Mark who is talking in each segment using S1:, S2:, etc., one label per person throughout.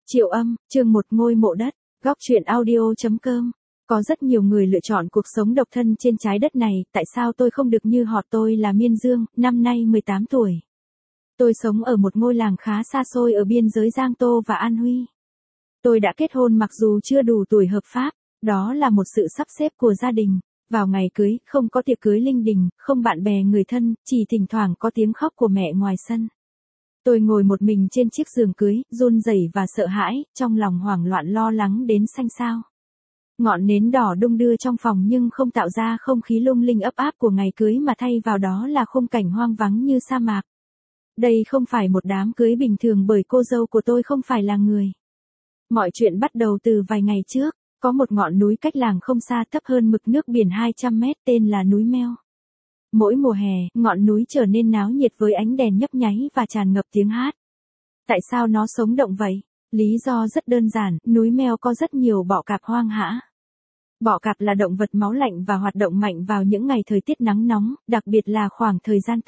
S1: Triệu Âm, chương 1 ngôi mộ đất, góc truyện audio.com. Có rất nhiều người lựa chọn cuộc sống độc thân trên trái đất này, tại sao tôi không được như họ? Tôi là Miên Dương, năm nay 18 tuổi. Tôi sống ở một ngôi làng khá xa xôi ở biên giới Giang Tô và An Huy. Tôi đã kết hôn mặc dù chưa đủ tuổi hợp pháp, đó là một sự sắp xếp của gia đình. Vào ngày cưới, không có tiệc cưới linh đình, không bạn bè người thân, chỉ thỉnh thoảng có tiếng khóc của mẹ ngoài sân. Tôi ngồi một mình trên chiếc giường cưới, run rẩy và sợ hãi, trong lòng hoảng loạn lo lắng đến xanh xao. Ngọn nến đỏ đung đưa trong phòng nhưng không tạo ra không khí lung linh ấp áp của ngày cưới mà thay vào đó là khung cảnh hoang vắng như sa mạc. Đây không phải một đám cưới bình thường bởi cô dâu của tôi không phải là người. Mọi chuyện bắt đầu từ vài ngày trước, có một ngọn núi cách làng không xa thấp hơn mực nước biển 200 mét tên là núi Meo. Mỗi mùa hè, ngọn núi trở nên náo nhiệt với ánh đèn nhấp nháy và tràn ngập tiếng hát. Tại sao nó sống động vậy? Lý do rất đơn giản, núi Meo có rất nhiều bọ cạp hoang dã. Bọ cạp là động vật máu lạnh và hoạt động mạnh vào những ngày thời tiết nắng nóng, đặc biệt là khoảng thời gian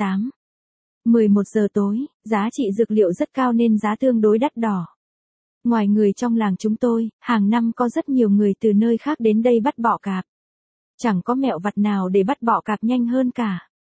S1: 11 giờ tối, giá trị dược liệu rất cao nên giá tương đối đắt đỏ. Ngoài người trong làng chúng tôi, hàng năm có rất nhiều người từ nơi khác đến đây bắt bọ cạp. Chẳng có mẹo vặt nào để bắt bọ cạp nhanh hơn cả.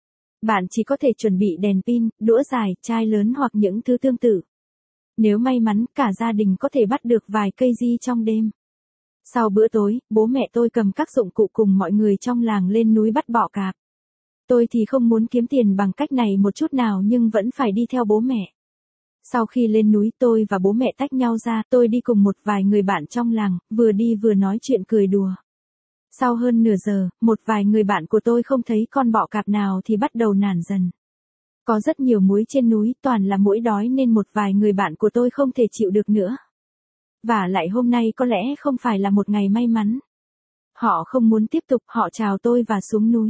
S1: Bạn chỉ có thể chuẩn bị đèn pin, đũa dài, chai lớn hoặc những thứ tương tự. Nếu may mắn, cả gia đình có thể bắt được vài cây di trong đêm. Sau bữa tối, bố mẹ tôi cầm các dụng cụ cùng mọi người trong làng lên núi bắt bọ cạp. Tôi thì không muốn kiếm tiền bằng cách này một chút nào nhưng vẫn phải đi theo bố mẹ. Sau khi lên núi tôi và bố mẹ tách nhau ra, tôi đi cùng một vài người bạn trong làng, vừa đi vừa nói chuyện cười đùa. Sau hơn nửa giờ, một vài người bạn của tôi không thấy con bọ cạp nào thì bắt đầu nản dần. Có rất nhiều muỗi trên núi, toàn là muỗi đói nên một vài người bạn của tôi không thể chịu được nữa. Và lại hôm nay có lẽ không phải là một ngày may mắn. Họ không muốn tiếp tục, họ chào tôi và xuống núi.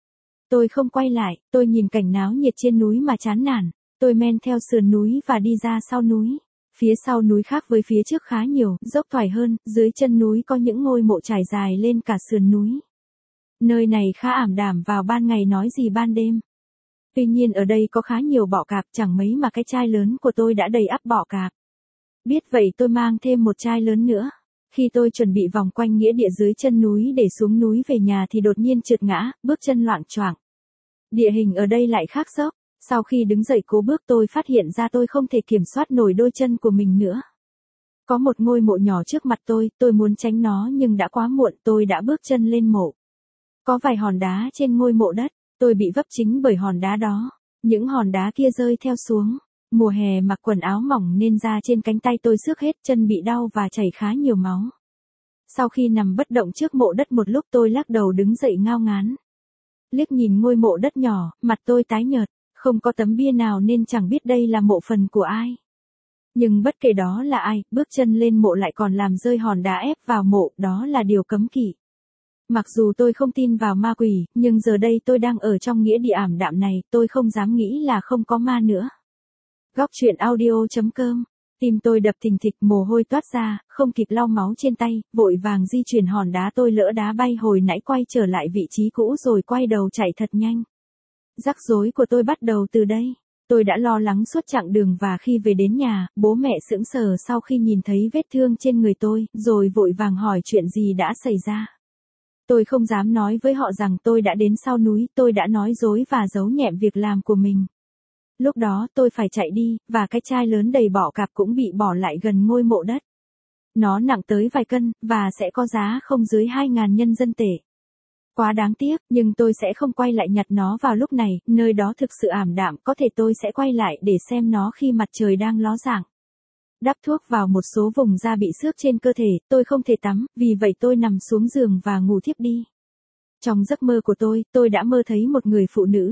S1: Tôi không quay lại, tôi nhìn cảnh náo nhiệt trên núi mà chán nản. Tôi men theo sườn núi và đi ra sau núi. Phía sau núi khác với phía trước khá nhiều, dốc thoải hơn, dưới chân núi có những ngôi mộ trải dài lên cả sườn núi. Nơi này khá ảm đạm vào ban ngày nói gì ban đêm. Tuy nhiên ở đây có khá nhiều bọ cạp, chẳng mấy mà cái chai lớn của tôi đã đầy ắp bọ cạp. Biết vậy tôi mang thêm một chai lớn nữa. Khi tôi chuẩn bị vòng quanh nghĩa địa dưới chân núi để xuống núi về nhà thì đột nhiên trượt ngã, bước chân loạng choạng. Địa hình ở đây lại khác dốc. Sau khi đứng dậy cố bước tôi phát hiện ra tôi không thể kiểm soát nổi đôi chân của mình nữa. Có một ngôi mộ nhỏ trước mặt tôi muốn tránh nó nhưng đã quá muộn, tôi đã bước chân lên mộ. Có vài hòn đá trên ngôi mộ đất, tôi bị vấp chính bởi hòn đá đó. Những hòn đá kia rơi theo xuống. Mùa hè mặc quần áo mỏng nên da trên cánh tay tôi xước hết, chân bị đau và chảy khá nhiều máu. Sau khi nằm bất động trước mộ đất một lúc tôi lắc đầu đứng dậy ngao ngán. Liếc nhìn ngôi mộ đất nhỏ, mặt tôi tái nhợt. Không có tấm bia nào nên chẳng biết đây là mộ phần của ai. Nhưng bất kể đó là ai, bước chân lên mộ lại còn làm rơi hòn đá ép vào mộ, đó là điều cấm kỵ. Mặc dù tôi không tin vào ma quỷ, nhưng giờ đây tôi đang ở trong nghĩa địa ảm đạm này, tôi không dám nghĩ là không có ma nữa. Góc truyện audio.com. Tim tôi đập thình thịch, mồ hôi toát ra, không kịp lau máu trên tay, vội vàng di chuyển hòn đá tôi lỡ đá bay hồi nãy quay trở lại vị trí cũ rồi quay đầu chạy thật nhanh. Rắc rối của tôi bắt đầu từ đây. Tôi đã lo lắng suốt chặng đường và khi về đến nhà, bố mẹ sững sờ sau khi nhìn thấy vết thương trên người tôi, rồi vội vàng hỏi chuyện gì đã xảy ra. Tôi không dám nói với họ rằng tôi đã đến sau núi, tôi đã nói dối và giấu nhẹm việc làm của mình. Lúc đó tôi phải chạy đi, và cái chai lớn đầy bọ cạp cũng bị bỏ lại gần ngôi mộ đất. Nó nặng tới vài cân, và sẽ có giá không dưới 2.000 nhân dân tệ. Quá đáng tiếc, nhưng tôi sẽ không quay lại nhặt nó vào lúc này, nơi đó thực sự ảm đạm, có thể tôi sẽ quay lại để xem nó khi mặt trời đang ló dạng. Đắp thuốc vào một số vùng da bị xước trên cơ thể, tôi không thể tắm, vì vậy tôi nằm xuống giường và ngủ thiếp đi. Trong giấc mơ của tôi đã mơ thấy một người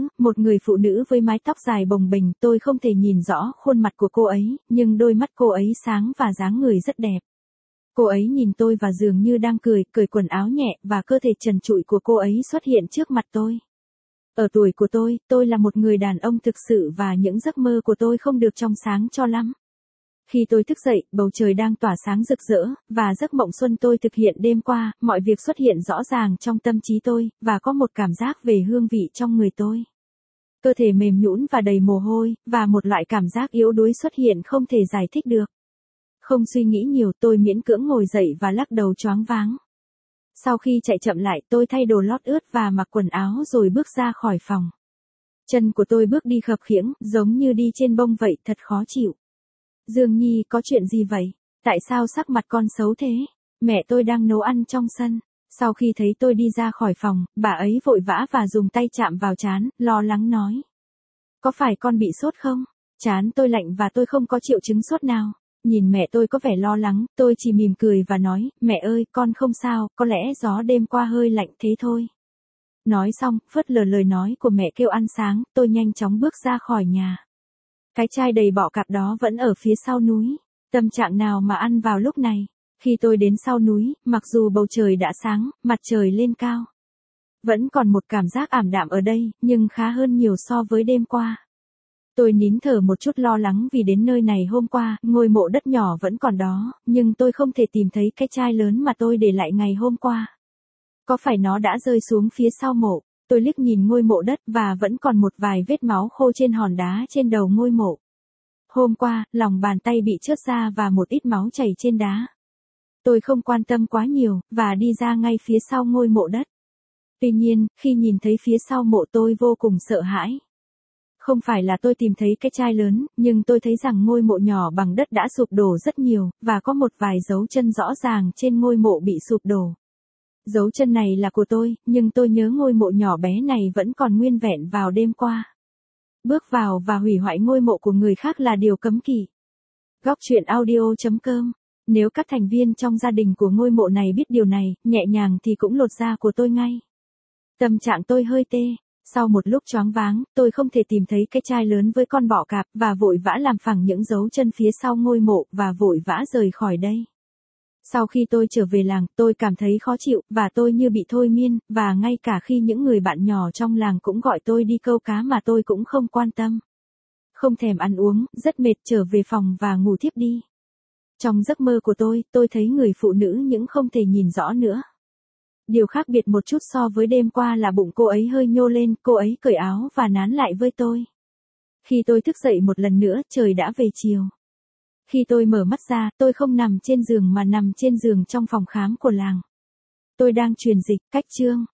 S1: phụ nữ với mái tóc dài bồng bềnh, tôi không thể nhìn rõ khuôn mặt của cô ấy, nhưng đôi mắt cô ấy sáng và dáng người rất đẹp. Cô ấy nhìn tôi và dường như đang cởi quần áo nhẹ và cơ thể trần trụi của cô ấy xuất hiện trước mặt tôi. Ở tuổi của tôi là một người đàn ông thực sự và những giấc mơ của tôi không được trong sáng cho lắm. Khi tôi thức dậy, bầu trời đang tỏa sáng rực rỡ, và giấc mộng xuân tôi thực hiện đêm qua, mọi việc xuất hiện rõ ràng trong tâm trí tôi, và có một cảm giác về hương vị trong người tôi. Cơ thể mềm nhũn và đầy mồ hôi, và một loại cảm giác yếu đuối xuất hiện không thể giải thích được. Không suy nghĩ nhiều, tôi miễn cưỡng ngồi dậy và lắc đầu choáng váng. Sau khi chạy chậm lại, tôi thay đồ lót ướt và mặc quần áo rồi bước ra khỏi phòng. Chân của tôi bước đi khập khiễng, giống như đi trên bông vậy, thật khó chịu. Dương Nhi, có chuyện gì vậy? Tại sao sắc mặt con xấu thế? Mẹ tôi đang nấu ăn trong sân. Sau khi thấy tôi đi ra khỏi phòng, bà ấy vội vã và dùng tay chạm vào trán, lo lắng nói. Có phải con bị sốt không? Trán tôi lạnh và tôi không có triệu chứng sốt nào. Nhìn mẹ tôi có vẻ lo lắng, tôi chỉ mỉm cười và nói, mẹ ơi, con không sao, có lẽ gió đêm qua hơi lạnh thế thôi. Nói xong, phớt lờ lời nói của mẹ kêu ăn sáng, tôi nhanh chóng bước ra khỏi nhà. Cái chai đầy bọ cạp đó vẫn ở phía sau núi. Tâm trạng nào mà ăn vào lúc này? Khi tôi đến sau núi, mặc dù bầu trời đã sáng, mặt trời lên cao. Vẫn còn một cảm giác ảm đạm ở đây, nhưng khá hơn nhiều so với đêm qua. Tôi nín thở một chút lo lắng vì đến nơi này hôm qua, ngôi mộ đất nhỏ vẫn còn đó, nhưng tôi không thể tìm thấy cái chai lớn mà tôi để lại ngày hôm qua. Có phải nó đã rơi xuống phía sau mộ? Tôi liếc nhìn ngôi mộ đất và vẫn còn một vài vết máu khô trên hòn đá trên đầu ngôi mộ. Hôm qua, lòng bàn tay bị trớt ra và một ít máu chảy trên đá. Tôi không quan tâm quá nhiều, và đi ra ngay phía sau ngôi mộ đất. Tuy nhiên, khi nhìn thấy phía sau mộ tôi vô cùng sợ hãi. Không phải là tôi tìm thấy cái chai lớn, nhưng tôi thấy rằng ngôi mộ nhỏ bằng đất đã sụp đổ rất nhiều, và có một vài dấu chân rõ ràng trên ngôi mộ bị sụp đổ. Dấu chân này là của tôi, nhưng tôi nhớ ngôi mộ nhỏ bé này vẫn còn nguyên vẹn vào đêm qua. Bước vào và hủy hoại ngôi mộ của người khác là điều cấm kỵ. Góc truyện audio.com. Nếu các thành viên trong gia đình của ngôi mộ này biết điều này, nhẹ nhàng thì cũng lột da của tôi ngay. Tâm trạng tôi hơi tê. Sau một lúc choáng váng, tôi không thể tìm thấy cái chai lớn với con bọ cạp và vội vã làm phẳng những dấu chân phía sau ngôi mộ và vội vã rời khỏi đây. Sau khi tôi trở về làng, tôi cảm thấy khó chịu và tôi như bị thôi miên, và ngay cả khi những người bạn nhỏ trong làng cũng gọi tôi đi câu cá mà tôi cũng không quan tâm. Không thèm ăn uống, rất mệt, trở về phòng và ngủ thiếp đi. Trong giấc mơ của tôi thấy người phụ nữ nhưng không thể nhìn rõ nữa. Điều khác biệt một chút so với đêm qua là bụng cô ấy hơi nhô lên, cô ấy cởi áo và nán lại với tôi. Khi tôi thức dậy một lần nữa, trời đã về chiều. Khi tôi mở mắt ra, tôi không nằm trên giường mà nằm trên giường trong phòng khám của làng. Tôi đang truyền dịch, cách chương.